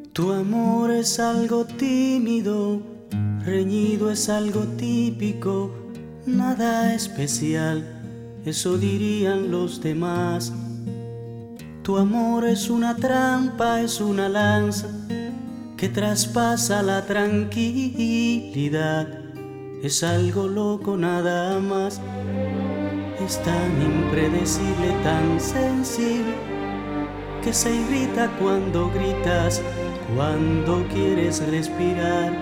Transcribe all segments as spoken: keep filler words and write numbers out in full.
Tu amor es algo tímido, reñido es algo típico, nada especial, eso dirían los demás. Tu amor es una trampa, es una lanza que traspasa la tranquilidad. Es algo loco nada más, es tan impredecible, tan sensible, que se irrita cuando gritas, cuando quieres respirar.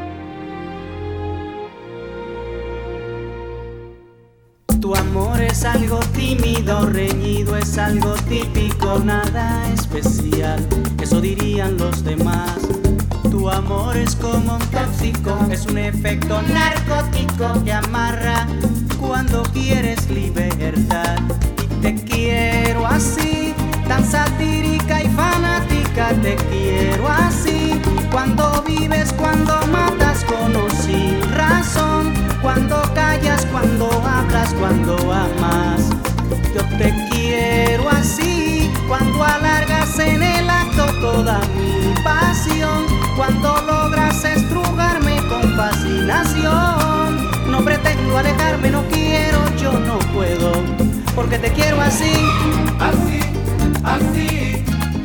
Tu amor es algo tímido, reñido, es algo típico, nada especial, eso dirían los demás. Tu amor es como un tóxico, es un efecto narcótico que amarra cuando quieres libertad. Y te quiero así, tan satírica y fanática, te quiero así. Cuando vives, cuando matas con o sin razón, cuando callas, cuando hablas, cuando amas. Yo te quiero así, cuando alargas en el acto toda mi pasión, cuando logras estrujarme con fascinación. No pretendo alejarme, no quiero, yo no puedo, porque te quiero así, así, así.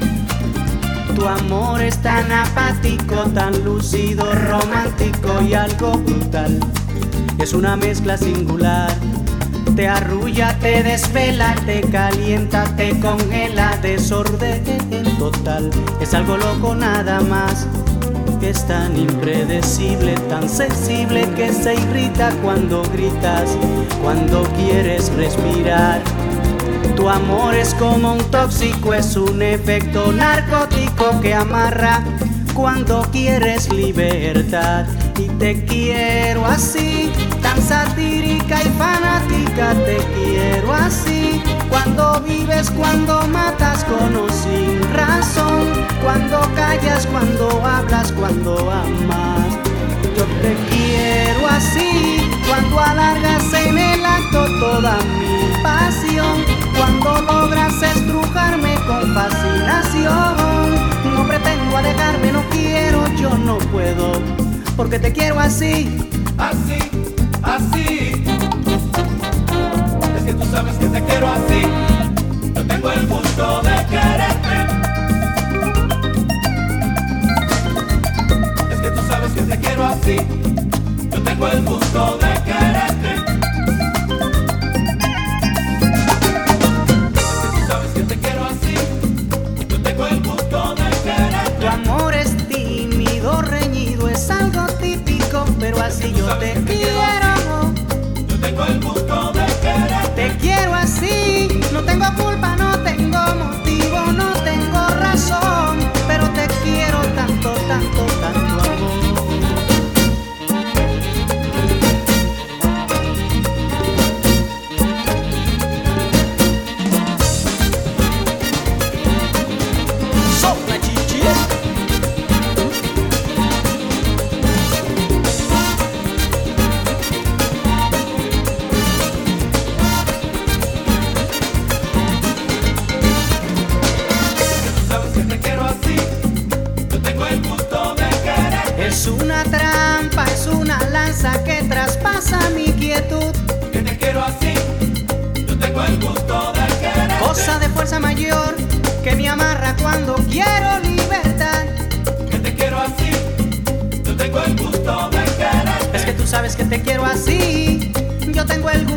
Tu amor es tan apático, tan lúcido, romántico y algo brutal. Es una mezcla singular. Te arrulla, te desvela, te calienta, te congela, desorden total. Es algo loco nada más, que es tan impredecible, tan sensible, que se irrita cuando gritas, cuando quieres respirar. Tu amor es como un tóxico, es un efecto narcótico que amarra cuando quieres libertad. Y te quiero así, tan satírica y fanática, te quiero así. Cuando vives, cuando matas con o sin razón, cuando callas, cuando hablas, cuando amas. Yo te quiero así, cuando alargas en el acto toda mi pasión, cuando logras estrujarme con fascinación. No pretendo alejarme, no quiero, yo no puedo, porque te quiero así, así, así. Es que tú sabes que te quiero así. Yo tengo el gusto de quererte. Es que tú sabes que te quiero así. Yo tengo el gusto de quererte. Es que tú sabes que te quiero así. Yo tengo el gusto de quererte. Tu amor es tímido, reñido, es algo típico, pero así yo te quiero. Yo tengo el gusto de quererte. Te quiero así, no tengo culpa, no tengo motivo, no tengo razón, pero te quiero tanto, tanto, tanto amor. Sopla, chichi. Es una trampa, es una lanza que traspasa mi quietud. Que te quiero así, yo tengo el gusto de quererte. Cosa de fuerza mayor que me amarra cuando quiero libertad. Que te quiero así, yo tengo el gusto de quererte. Es que tú sabes que te quiero así, yo tengo el gusto